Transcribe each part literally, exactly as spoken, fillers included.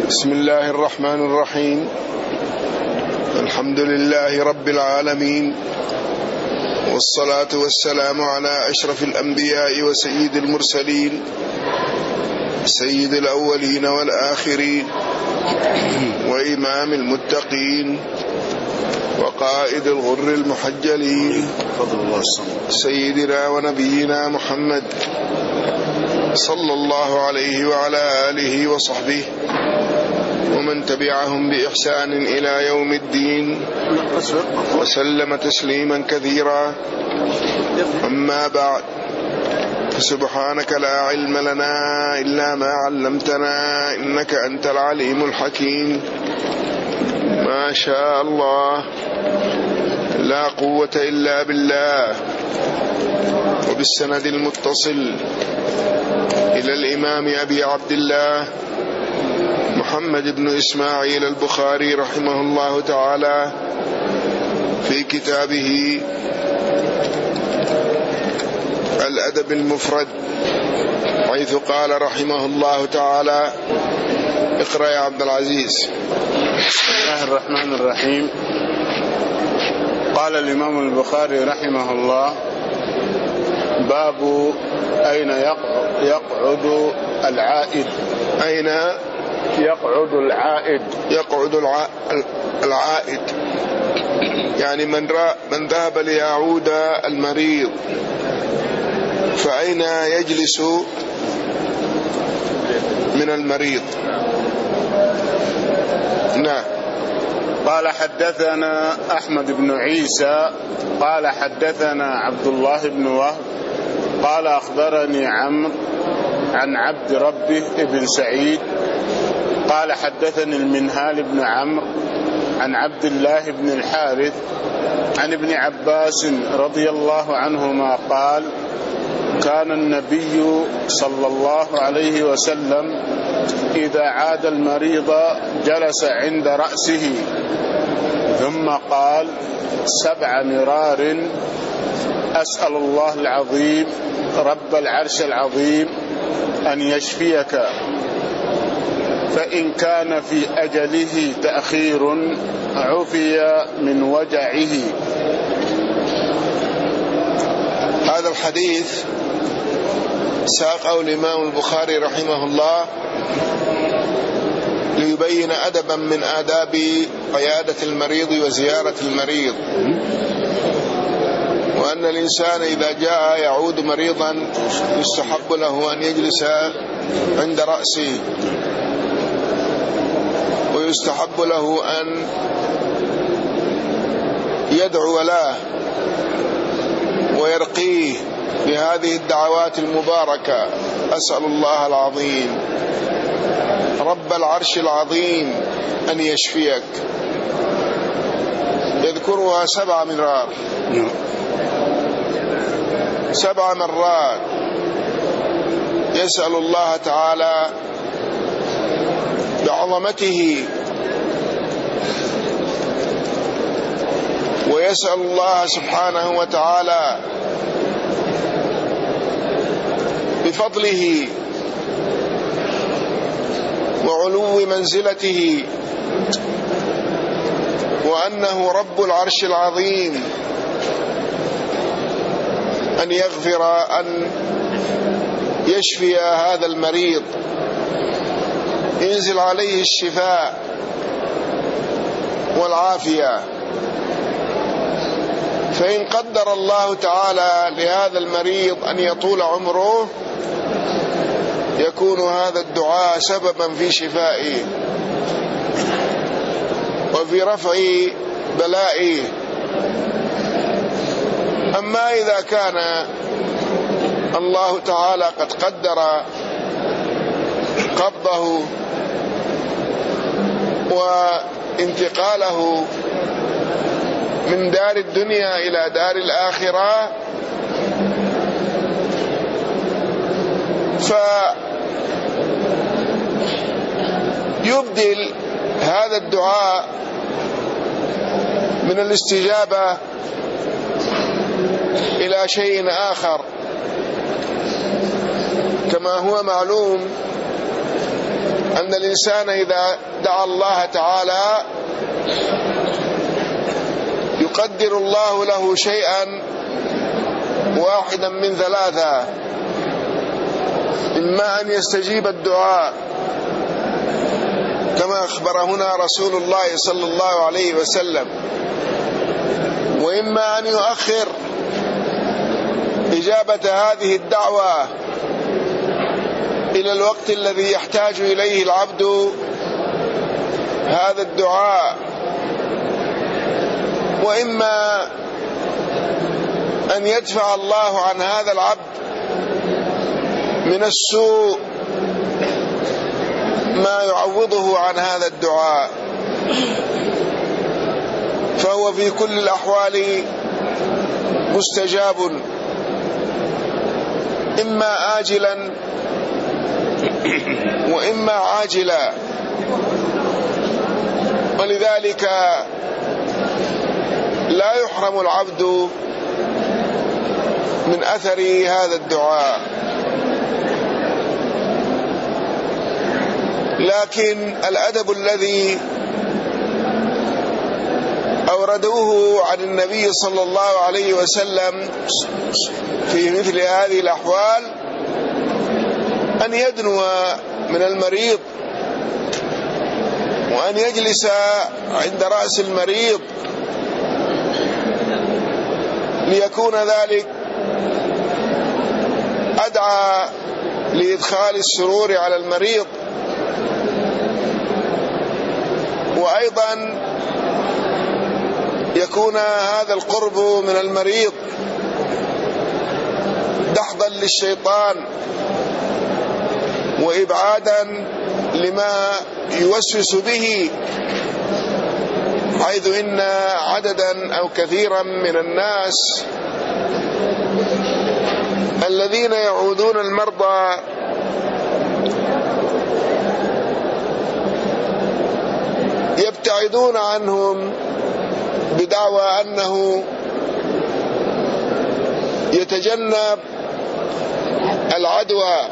بسم الله الرحمن الرحيم. الحمد لله رب العالمين، والصلاة والسلام على أشرف الأنبياء وسيد المرسلين، سيد الأولين والآخرين، وإمام المتقين، وقائد الغر المحجلين، سيدنا ونبينا محمد صلى الله عليه وعلى آله وصحبه ومن تبعهم بإحسان إلى يوم الدين، وسلم تسليما كثيرا. أما بعد، فسبحانك لا علم لنا إلا ما علمتنا إنك أنت العليم الحكيم. ما شاء الله، لا قوة إلا بالله. وبالسند المتصل إلى الإمام أبي عبد الله محمد بن إسماعيل البخاري رحمه الله تعالى في كتابه الأدب المفرد، حيث قال رحمه الله تعالى: اقرأ يا عبد العزيز. بسم الله الرحمن الرحيم. قال الإمام البخاري رحمه الله: باب أين يقعد العائد. أين يقعد العائد يقعد العائد يعني من من ذهب ليعود المريض، فأين يجلس من المريض؟ نعم. قال: حدثنا أحمد بن عيسى قال حدثنا عبد الله بن وهب قال أخبرني عمرو عن عبد ربه ابن سعيد قال حدثني المنهال بن عمرو عن عبد الله بن الحارث عن ابن عباس رضي الله عنهما قال: كان النبي صلى الله عليه وسلم إذا عاد المريض جلس عند رأسه ثم قال: سبع مرار أسأل الله العظيم رب العرش العظيم أن يشفيك، فإن كان في أجله تأخير عفي من وجعه. هذا الحديث ساقه الإمام البخاري رحمه الله ليبين أدبا من آداب عيادة المريض وزيارة المريض، وأن الإنسان إذا جاء يعود مريضا يستحب له أن يجلس عند رأسه، ويستحب له أن يدعو له ويرقيه بهذه الدعوات المباركة: أسأل الله العظيم رب العرش العظيم أن يشفيك. يذكرها سبع مرات سبع مرات يسأل الله تعالى بعظمته، ويسأل الله سبحانه وتعالى بفضله وعلو منزلته، وأنه رب العرش العظيم، أن يغفر، أن يشفي هذا المريض، ينزل عليه الشفاء والعافية. فإن قدر الله تعالى لهذا المريض أن يطول عمره، يكون هذا الدعاء سببا في شفائه وفي رفع بلائه. أما إذا كان الله تعالى قد قدر قبضه وانتقاله من دار الدنيا إلى دار الآخرة، فيبدل هذا الدعاء من الاستجابة إلى شيء آخر، كما هو معلوم أن الإنسان إذا دعا الله تعالى يقدر الله له شيئا واحدا من ثلاثة: إما أن يستجيب الدعاء كما أخبر هنا رسول الله صلى الله عليه وسلم، وإما أن يؤخر إجابة هذه الدعوة إلى الوقت الذي يحتاج إليه العبد هذا الدعاء، وإما أن يدفع الله عن هذا العبد من السوء ما يعوضه عن هذا الدعاء، فهو في كل الأحوال مستجاب، إما آجلا وإما عاجلا. ولذلك لا يحرم العبد من أثر هذا الدعاء. لكن الأدب الذي أوردوه عن النبي صلى الله عليه وسلم في مثل هذه الأحوال أن يدنو من المريض وأن يجلس عند رأس المريض، ليكون ذلك أدعى لإدخال السرور على المريض، وأيضا يكون هذا القرب من المريض دحضا للشيطان وإبعادا لما يوسوس به، حيث إن عددا أو كثيرا من الناس الذين يعودون المرضى يبتعدون عنهم بدعوى أنه يتجنب العدوى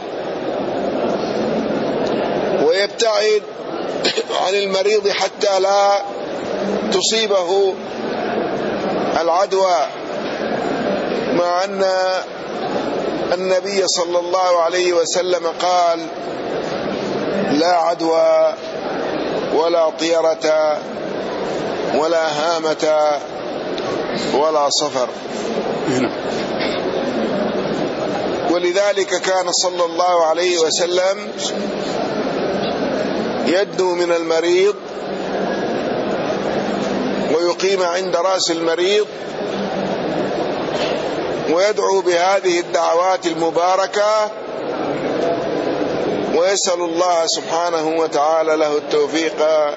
ويبتعد عن المريض حتى لا تصيبه العدوى، مع أن النبي صلى الله عليه وسلم قال: لا عدوى ولا طيرة ولا هامة ولا صفر. ولذلك كان صلى الله عليه وسلم يدنو من المريض ويقيم عند رأس المريض ويدعو بهذه الدعوات المباركة، ويسأل الله سبحانه وتعالى له التوفيق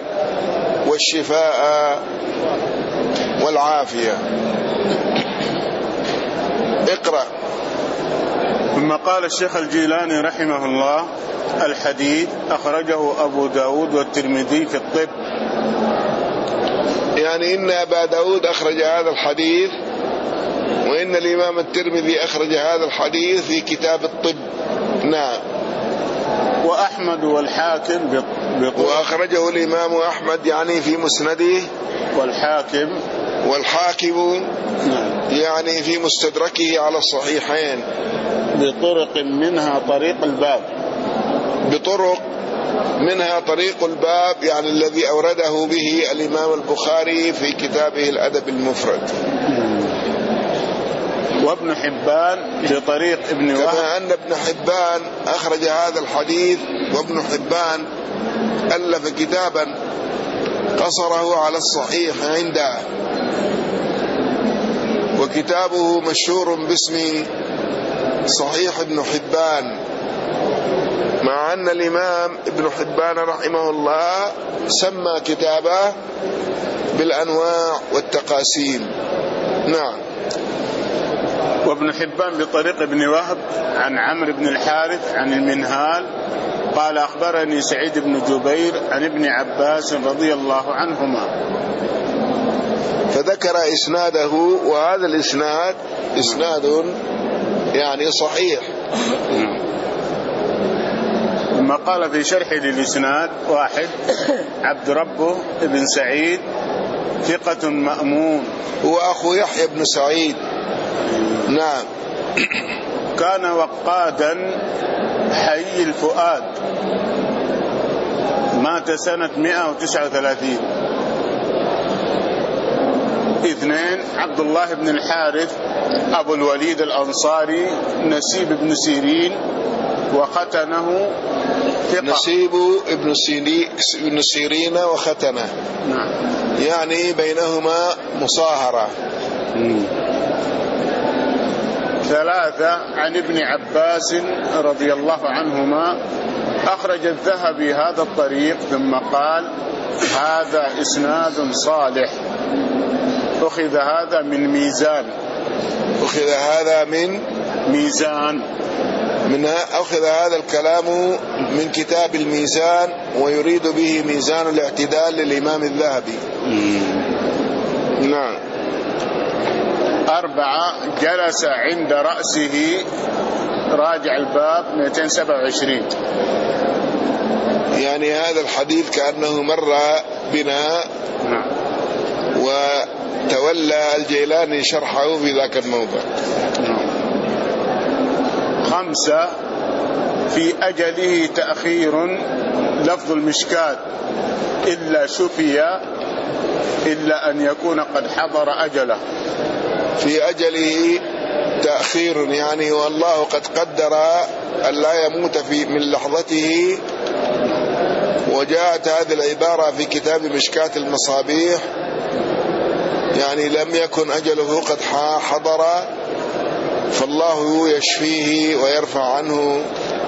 والشفاء والعافية. اقرأ. ثم قال الشيخ الجيلاني رحمه الله: الحديث أخرجه أبو داود والترمذي في الطب. يعني إن أبا داود أخرج هذا الحديث، وإن الإمام الترمذي أخرج هذا الحديث في كتاب الطب. نعم. وأحمد والحاكم بطرق، وأخرجه الإمام أحمد يعني في مسنده، والحاكم والحاكم يعني في مستدركه على الصحيحين بطرق منها طريق الباب، بطرق منها طريق الباب يعني الذي أورده به الإمام البخاري في كتابه الأدب المفرد. وابن حبان بطريق ابن وهب، كما أن ابن حبان أخرج هذا الحديث، وابن حبان ألف كتابا قصره على الصحيح عنده، وكتابه مشهور باسم صحيح ابن حبان، مع أن الإمام ابن حبان رحمه الله سمى كتابه بالأنواع والتقاسيم. نعم. وابن حبان بطريق ابن وهب عن عمرو بن الحارث عن المنهال قال: أخبرني سعيد بن جبير عن ابن عباس رضي الله عنهما. فذكر إسناده، وهذا الإسناد إسناد يعني صحيح. ثم قال في شرح للإسناد: واحد عبد ربه بن سعيد ثقة مأمون، هو أخو يحيى بن سعيد. نعم. كان وقادا حي الفؤاد، مات سنة مئة وتسعة وثلاثين. اثنين عبد الله بن الحارث أبو الوليد الأنصاري نسيب بن سيرين وختنه ثقة. نسيب ابن سيرين وختنه. نعم. يعني بينهما مصاهرة. مم. ثلاثة عن ابن عباس رضي الله عنهما، أخرج الذهبي هذا الطريق ثم قال: هذا إسناد صالح، أخذ هذا من ميزان. أخذ هذا من ميزان منها أخذ هذا الكلام من كتاب الميزان، ويريد به ميزان الاعتدال للإمام الذهبي. نعم. أربعة جلس عند رأسه، راجع الباب مئتين وسبعة وعشرين. يعني هذا الحديث كأنه مر بنا. نعم. وتولى الجيلاني شرحه في ذاك الموضع. نعم. خمسة في أجله تأخير، لفظ المشكات: إلا شفي إلا أن يكون قد حضر أجله. في أجله تأخير، يعني والله قد قدر أن لا يموت في من لحظته. وجاءت هذه العبارة في كتاب مشكات المصابيح، يعني لم يكن أجله قد حضر، فالله يشفيه ويرفع عنه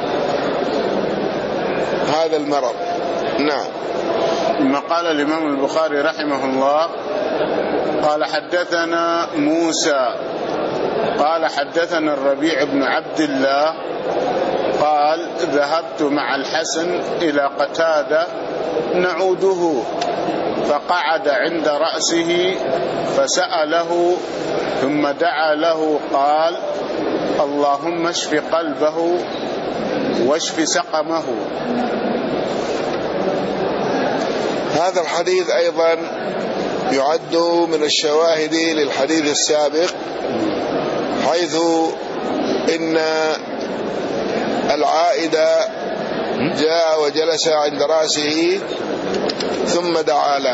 هذا المرض. نعم. ثم قال الإمام البخاري رحمه الله: قال حدثنا موسى قال حدثنا الربيع بن عبد الله قال: ذهبت مع الحسن إلى قتادة نعوده، فقعد عند رأسه فسأله، ثم دعا له قال: اللهم اشف قلبه واشف سقمه. هذا الحديث أيضا يعد من الشواهد للحديث السابق، حيث إن العائد جاء وجلس عند رأسه ثم دعا له،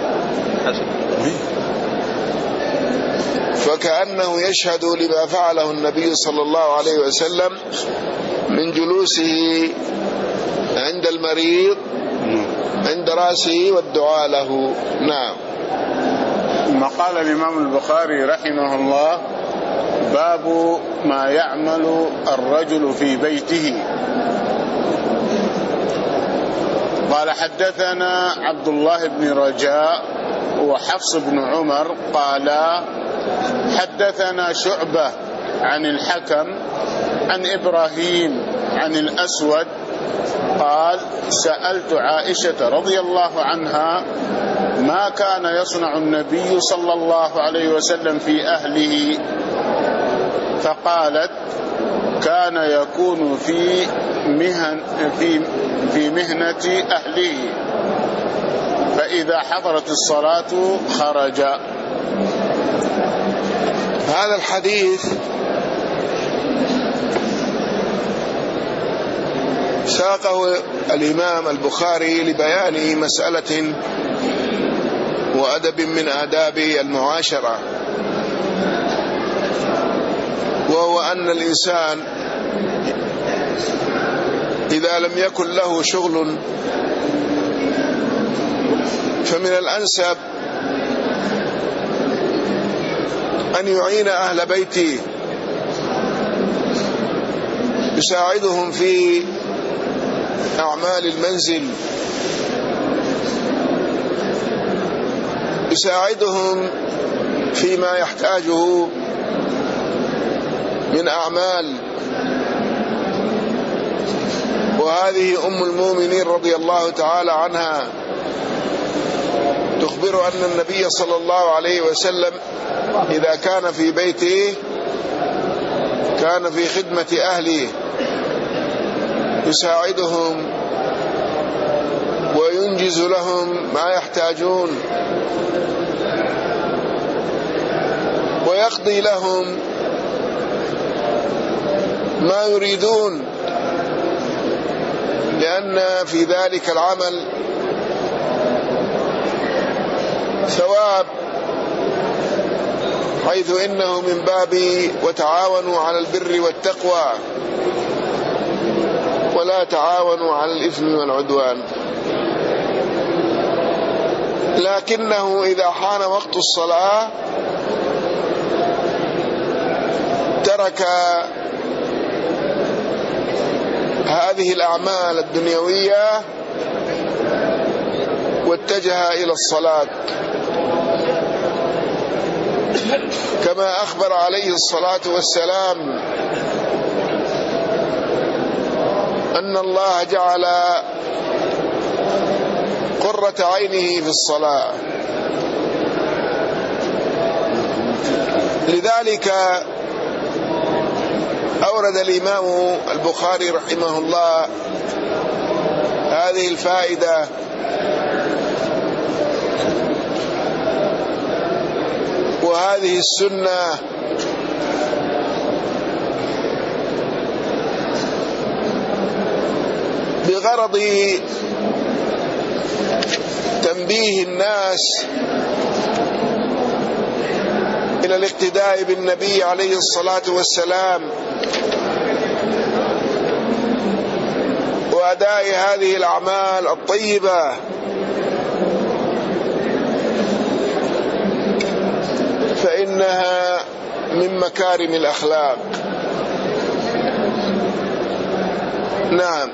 فكأنه يشهد لما فعله النبي صلى الله عليه وسلم من جلوسه عند المريض عند رأسه والدعاء له. نعم. ثم قال الإمام البخاري رحمه الله: باب ما يعمل الرجل في بيته. قال حدثنا عبد الله بن رجاء وحفص بن عمر قالا حدثنا شعبة عن الحكم عن إبراهيم عن الأسود قال: سألت عائشة رضي الله عنها ما كان يصنع النبي صلى الله عليه وسلم في أهله، فقالت: كان يكون في مهن في في مهنة أهله، فإذا حضرت الصلاة خرج. هذا الحديث ساقه الإمام البخاري لبيان مسألة وأدب من آداب المعاشرة، وهو أن الإنسان إذا لم يكن له شغل فمن الأنسب أن يعين أهل بيته، يساعدهم في أعمال المنزل، يساعدهم فيما يحتاجه من أعمال. وهذه أم المؤمنين رضي الله تعالى عنها تخبر أن النبي صلى الله عليه وسلم إذا كان في بيته كان في خدمة أهله، يساعدهم وينجز لهم ما يحتاجون ويقضي لهم ما يريدون، لأن في ذلك العمل ثواب، حيث إنه من باب وتعاونوا على البر والتقوى ولا تعاونوا على الإثم والعدوان. لكنه إذا حان وقت الصلاة ترك هذه الأعمال الدنيوية واتجه إلى الصلاة، كما أخبر عليه الصلاة والسلام أن الله جعل قرة عينه في الصلاة. لذلك أورد الإمام البخاري رحمه الله هذه الفائدة وهذه السنة بغرض تنبيه الناس إلى الاقتداء بالنبي عليه الصلاة والسلام وأداء هذه الأعمال الطيبة، فإنها من مكارم الأخلاق. نعم.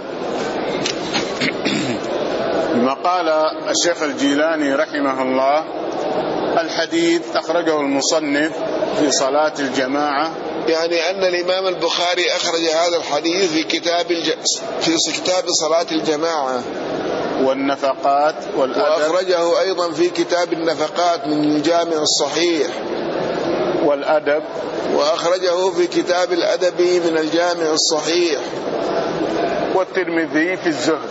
ما قال الشيخ الجيلاني رحمه الله: الحديث أخرجه المصنف في صلاة الجماعة، يعني أن الإمام البخاري أخرج هذا الحديث في كتاب الج... في كتاب صلاة الجماعة والنفقات والأدب، وأخرجه أيضا في كتاب النفقات من الجامع الصحيح والأدب، وأخرجه في كتاب الأدب من الجامع الصحيح، والترمذي في الزهد.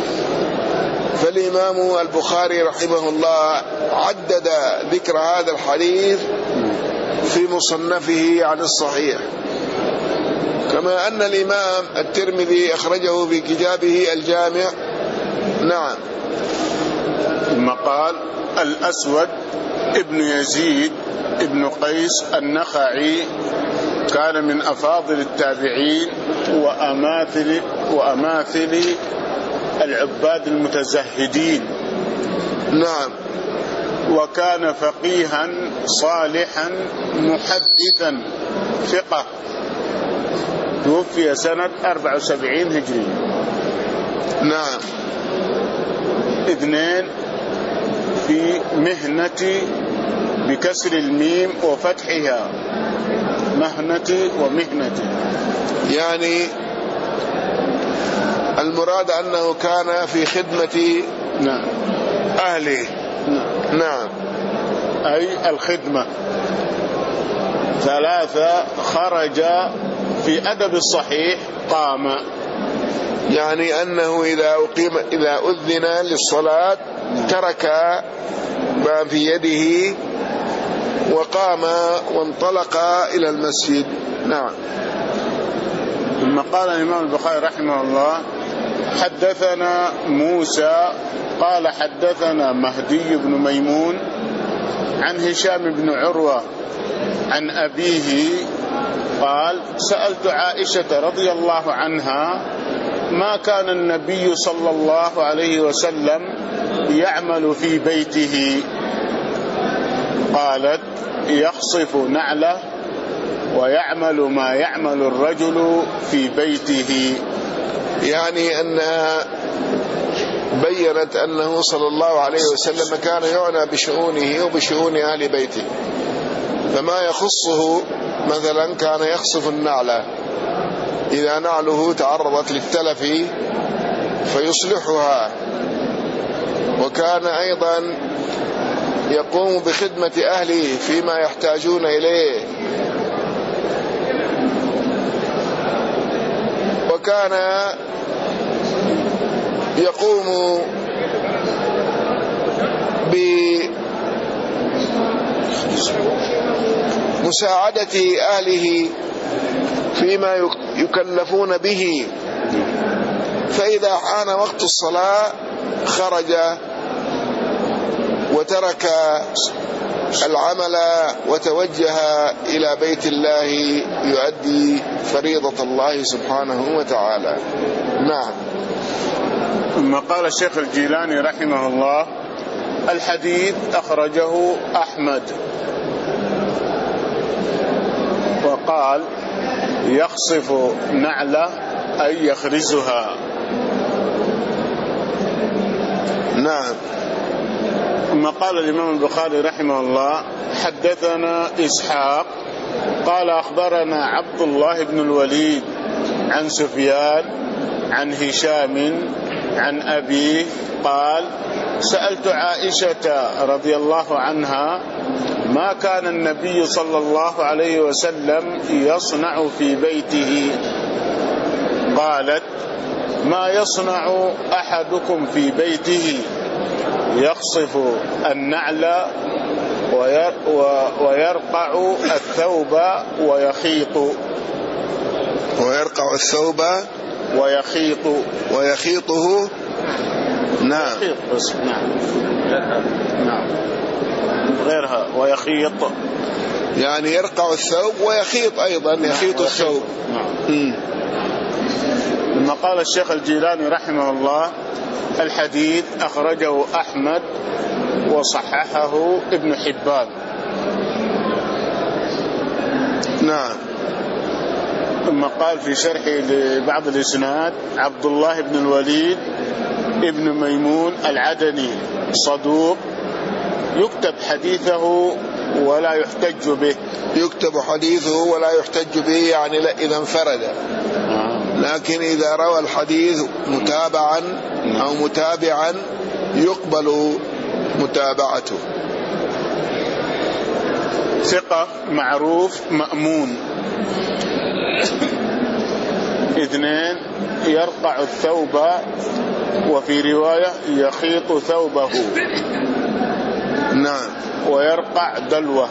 فالإمام البخاري رحمه الله عدد ذكر هذا الحديث في مصنفه عن الصحيح، كما أن الإمام الترمذي أخرجه في كتابه الجامع. نعم. ثم قال: الأسود ابن يزيد ابن قيس النخعي كان من أفاضل التابعين وأماثل وأماثل العباد المتزهدين. نعم. وكان فقيها صالحا محدثا ثقة، توفي سنة أربعة وسبعين هجري. نعم. اثنين في مهنة بكسر الميم وفتحها، مهنة ومهنة، يعني المراد أنه كان في خدمة نعم أهله. نعم. أي الخدمة. ثلاثة خرج في أدب الصحيح قام، يعني أنه إذا أقيم إذا أذن للصلاة ترك ما في يده وقام وانطلق إلى المسجد. نعم. ثم قال الإمام البخاري رحمه الله: حدثنا موسى قال حدثنا مهدي بن ميمون عن هشام بن عروة عن أبيه قال: سألت عائشة رضي الله عنها ما كان النبي صلى الله عليه وسلم يعمل في بيته؟ قالت: يخصف نعله ويعمل ما يعمل الرجل في بيته. يعني أنها بيّنت أنه صلى الله عليه وسلم كان يعنى بشؤونه وبشؤون أهل بيته، فما يخصه مثلا كان يخصف النعلة إذا نعله تعرضت للتلف فيصلحها، وكان أيضا يقوم بخدمة أهله فيما يحتاجون إليه، وكان يقوم بمساعدة أهله فيما يكلفون به، فإذا حان وقت الصلاة خرج وترك العمل وتوجه إلى بيت الله يؤدي فريضة الله سبحانه وتعالى. نعم. ثم قال الشيخ الجيلاني رحمه الله: الحديث أخرجه أحمد، وقال: يخصف نعلة أي يخرزها. نعم. ثم قال الإمام البخاري رحمه الله: حدثنا إسحاق قال أخبرنا عبد الله بن الوليد عن سفيان عن هشام عن أبيه قال: سألت عائشة رضي الله عنها ما كان النبي صلى الله عليه وسلم يصنع في بيته؟ قالت: ما يصنع أحدكم في بيته يخصف النعل ويرقع الثوب ويخيط ويرقع الثوب ويخيط ويخيطه. نعم. يخيط بس. نعم. نعم. غيرها ويخيط يعني يرقع الثوب ويخيط أيضا. نعم. يخيط الثوب. نعم. ثم قال الشيخ الجيلاني رحمه الله: الحديث أخرجه أحمد وصححه ابن حبان. نعم. ثم قال في شرحه لبعض الإسناد: عبد الله بن الوليد ابن ميمون العدني صدوق يكتب حديثه ولا يحتج به. يكتب حديثه ولا يحتج به يعني إذا انفرد، لكن إذا روى الحديث متابعا أو متابعا يقبل متابعته. ثقة معروف مأمون. اثنين: يرقع الثوب، وفي رواية يخيط ثوبه. نعم. ويرقع دلوه.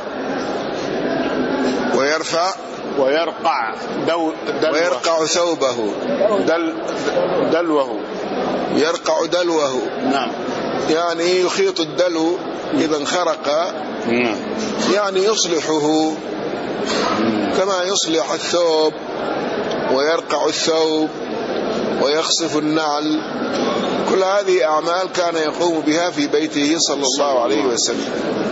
ويرفع ويرقع دو دلوه. ويرقع ثوبه. دل دلوه. يرقع دلوه. نعم. يعني يخيط الدلو إذا انخرق، يعني يصلحه كما يصلح الثوب، ويرقع الثوب ويخصف النعل. كل هذه أعمال كان يقوم بها في بيته صلى الله عليه وسلم.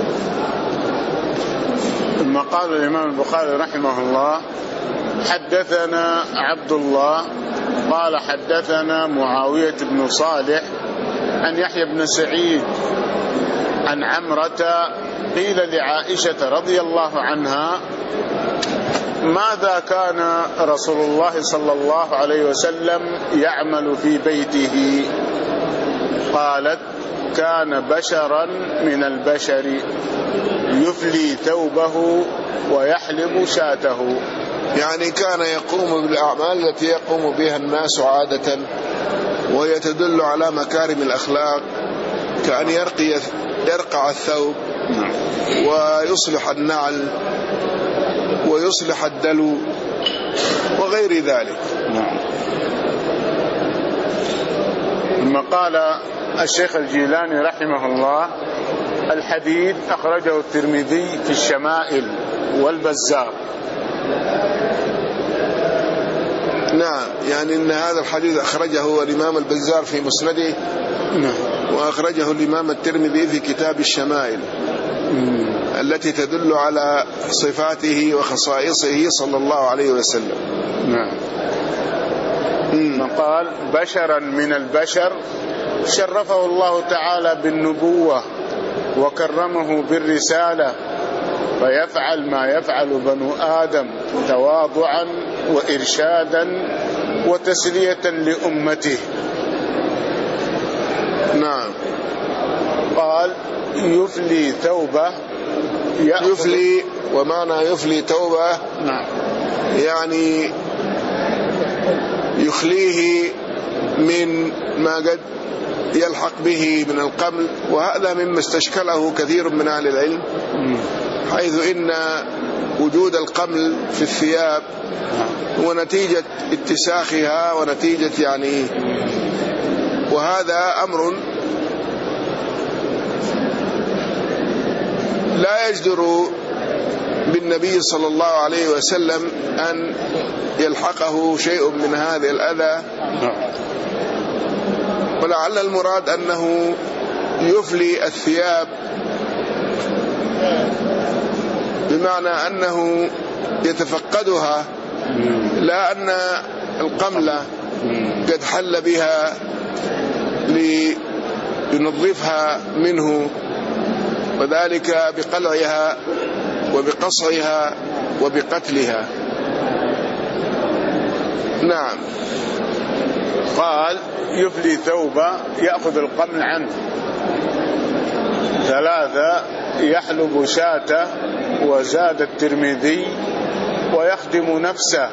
ثم قال الإمام البخاري رحمه الله: حدثنا عبد الله قال حدثنا معاوية بن صالح عن يحيى بن سعيد عن عمرة قيل لعائشة رضي الله عنها: ماذا كان رسول الله صلى الله عليه وسلم يعمل في بيته؟ قالت: كان بشرا من البشر يفلي ثوبه ويحلب شاته. يعني كان يقوم بالأعمال التي يقوم بها الناس عادة، وهي تدل على مكارم الأخلاق، كأن يرقي يرقع الثوب ويصلح النعل ويصلح الدلو وغير ذلك. ثم قال الشيخ الجيلاني رحمه الله: الحديث أخرجه الترمذي في الشمائل والبزار. نعم. يعني إن هذا الحديث أخرجه الإمام البزار في مسنده، وأخرجه الإمام الترمذي في كتاب الشمائل التي تدل على صفاته وخصائصه صلى الله عليه وسلم. نعم. قال: بشرا من البشر شرفه الله تعالى بالنبوة وكرمه بالرسالة، فيفعل ما يفعل بنو آدم تواضعا وإرشادا وتسلية لأمته. نعم. قال: يفلي ثوبه. يفلي، ومعنى يفلي توبة نعم يعني يخليه من ما قد يلحق به من القمل، وهذا مما استشكله كثير من أهل العلم، حيث إن وجود القمل في الثياب هو نتيجة اتساخها ونتيجة يعني، وهذا أمر لا يجدر بالنبي صلى الله عليه وسلم أن يلحقه شيء من هذه الأذى، ولعل المراد أنه يفلي الثياب، بمعنى أنه يتفقدها، لا أن القملة قد حل بها لينظفها منه، وذلك بقلعها وبقصعها وبقتلها. نعم. قال يفلي ثوبه يأخذ القمل عنه. ثلاثة يحلب شاته، وزاد الترمذي ويخدم نفسه.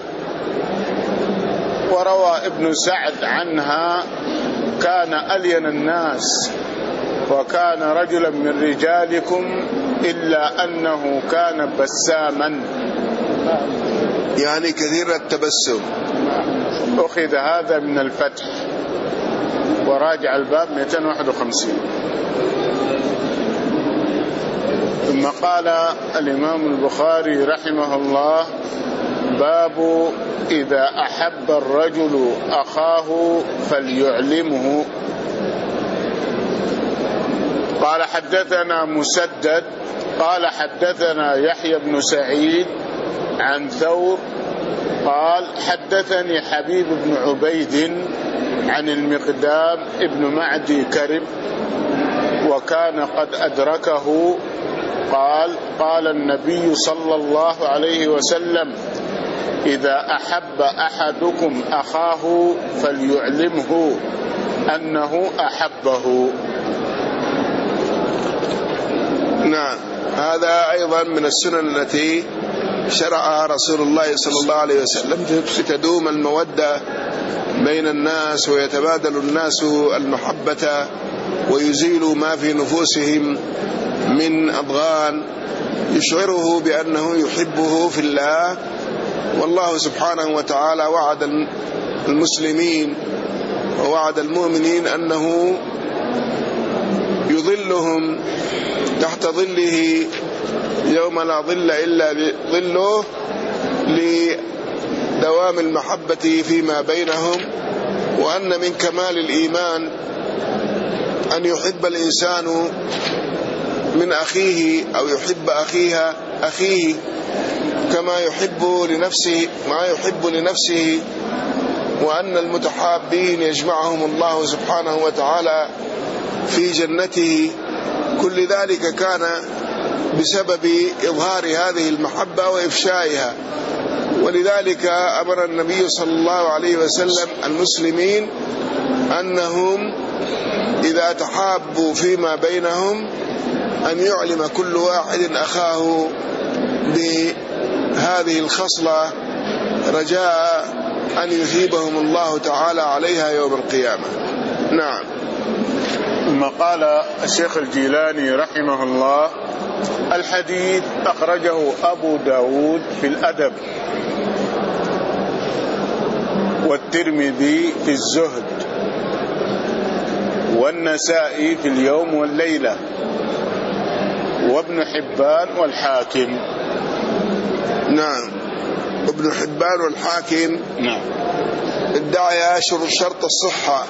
وروى ابن سعد عنها كان ألين الناس وكان رجلا من رجالكم إلا أنه كان بساما، يعني كثير التبسم. أخذ هذا من الفتح، وراجع الباب مئتين وواحد وخمسين. ثم قال الإمام البخاري رحمه الله: باب إذا أحب الرجل أخاه فليعلمه. قال حدثنا مسدد قال حدثنا يحيى بن سعيد عن ثور قال حدثني حبيب بن عبيد عن المقدام ابن معدي كرب وكان قد أدركه قال قال النبي صلى الله عليه وسلم: إذا أحب أحدكم أخاه فليعلمه أنه أحبه. نعم. هذا أيضا من السنن التي شرعها رسول الله صلى الله عليه وسلم تدوم المودة بين الناس ويتبادل الناس المحبة ويزيل ما في نفوسهم من أضغان يشعره بأنه يحبه في الله. والله سبحانه وتعالى وعد المسلمين ووعد المؤمنين أنه يظلهم تحت ظله يوم لا ظل إلا ظله لدوام المحبة فيما بينهم، وأن من كمال الإيمان أن يحب الإنسان من أخيه أو يحب أخيها أخيه كما يحب لنفسه ما يحب لنفسه، وأن المتحابين يجمعهم الله سبحانه وتعالى في جنته. كل ذلك كان بسبب إظهار هذه المحبة وإفشائها، ولذلك أمر النبي صلى الله عليه وسلم المسلمين أنهم إذا تحابوا فيما بينهم أن يعلم كل واحد أخاه بهذه الخصلة رجاء أن يثيبهم الله تعالى عليها يوم القيامة. نعم. ثم قال الشيخ الجيلاني رحمه الله: الحديث أخرجه أبو داود في الأدب، والترمذي في الزهد، والنسائي في اليوم والليلة، وابن حبان والحاكم. نعم. ابن حبان والحاكم نعم ادعى شرط الصحة،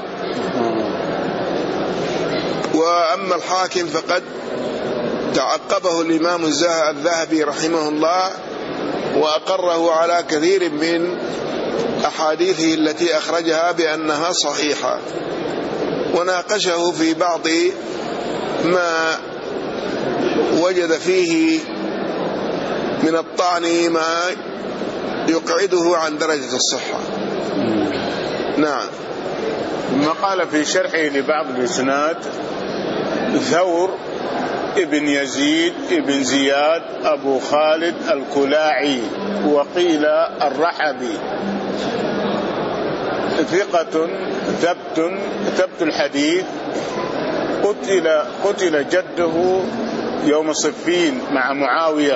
وأما الحاكم فقد تعقبه الإمام الذهبي رحمه الله وأقره على كثير من أحاديثه التي أخرجها بأنها صحيحة، وناقشه في بعض ما وجد فيه من الطعن ما يقعده عن درجة الصحة. نعم. ثم قال في شرحه لبعض الإسناد: ثور ابن يزيد ابن زياد أبو خالد الكلاعي، وقيل الرحبي، ثقة ثبت ثبت الحديث قتل قتل جده يوم صفين مع معاوية،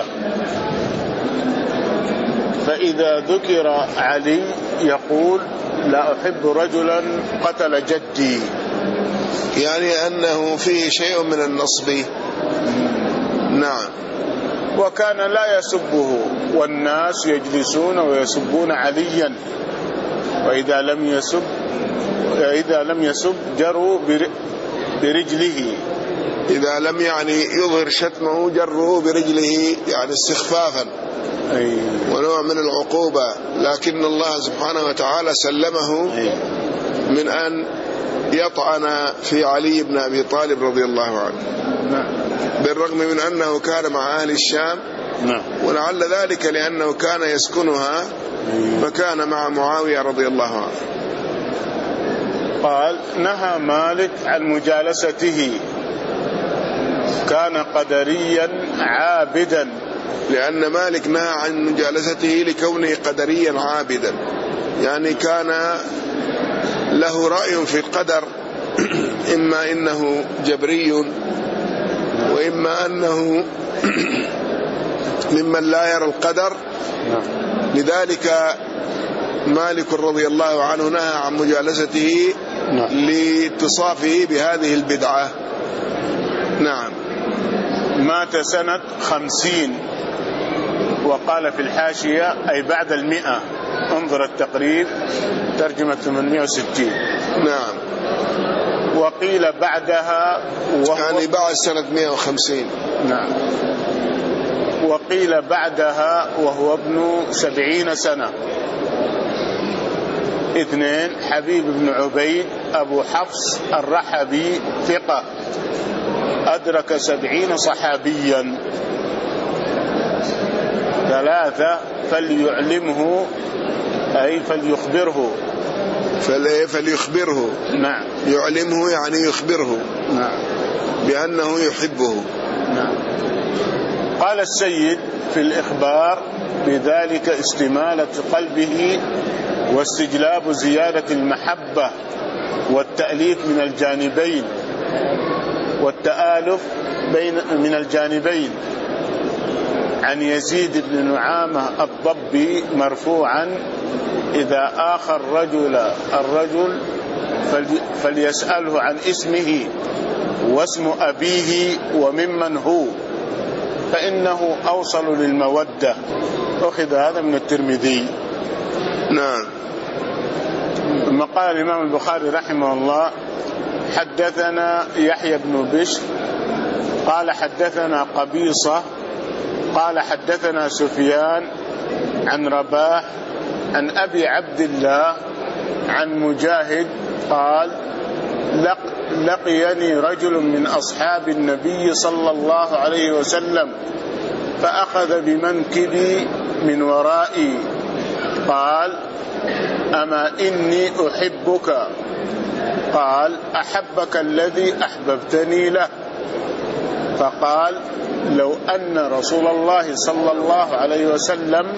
فإذا ذكر علي يقول لا أحب رجلا قتل جدي، يعني أنه فيه شيء من النصب. نعم. وكان لا يسبه، والناس يجلسون ويسبون عليا، وإذا لم يسب إذا لم يسب جروا برجله، إذا لم يعني يظهر شتمه جروا برجله، يعني استخفافا أي. ونوع من العقوبة، لكن الله سبحانه وتعالى سلمه أي. من أن يطعن في علي بن أبي طالب رضي الله عنه. نعم. بالرغم من أنه كان مع أهل الشام. نعم. ولعل ذلك لأنه كان يسكنها، فكان مع معاوية رضي الله عنه. قال نهى مالك عن مجالسته، كان قدريا عابدا. لأن مالك نهى عن مجالسته لكونه قدريا عابدا، يعني كان له رأي في القدر، إما إنه جبري وإما أنه ممن لا يرى القدر. لذلك مالك رضي الله عنه نهى عن مجالسته لاتصافه بهذه البدعة. نعم. مات سنة خمسين، وقال في الحاشية أي بعد المئة، انظر التقريب ترجمة ثمانمائة وستين. نعم. وقيل بعدها وهو يعني بعد سنة مئة وخمسين. نعم. وقيل بعدها وهو ابن سبعين سنة. اثنين حبيب بن عبيد أبو حفص الرحبي ثقة، أدرك سبعين صحابيا. ثلاثة فليعلمه أي فليخبره. فليخبره. نعم. يعلمه يعني يخبره. نعم. بأنه يحبه. نعم. قال السيد في الإخبار بذلك استمالة قلبه واستجلاب زيادة المحبة والتأليف من الجانبين والتآلف بين من الجانبين، عن يزيد بن نعامة الضبي مرفوعا إذا آخى الرجل الرجل فليسأله عن اسمه واسم أبيه وممن هو، فإنه أوصل للمودة. أخذ هذا من الترمذي. نعم. ثم قال الإمام البخاري رحمه الله حدثنا يحيى بن بشر قال حدثنا قبيصة قال حدثنا سفيان عن رباح عن أبي عبد الله عن مجاهد قال لق لقيني رجل من أصحاب النبي صلى الله عليه وسلم فأخذ بمنكبي من ورائي قال أما إني أحبك؟ قال أحبك الذي أحببتني له. فقال لو أن رسول الله صلى الله عليه وسلم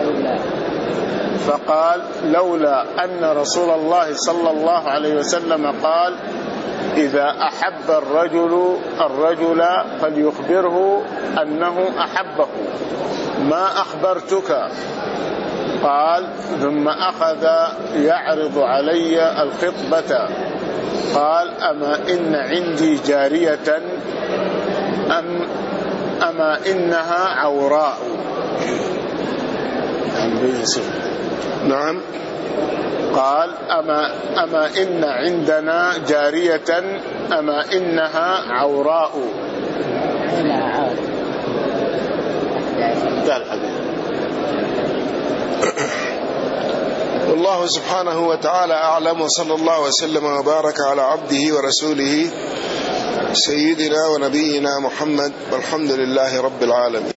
فقال لولا أن رسول الله صلى الله عليه وسلم قال إذا أحب الرجل الرجل فليخبره أنه أحبه ما أخبرتك. قال ثم أخذ يعرض علي الخطبة قال أما إن عندي جارية أم أما إنها عوراء. نعم. قال أما, أما إن عندنا جارية أما إنها عوراء. والله سبحانه وتعالى أعلم، وصلى الله وسلم وبارك على عبده ورسوله سيدنا ونبينا محمد، والحمد لله رب العالمين.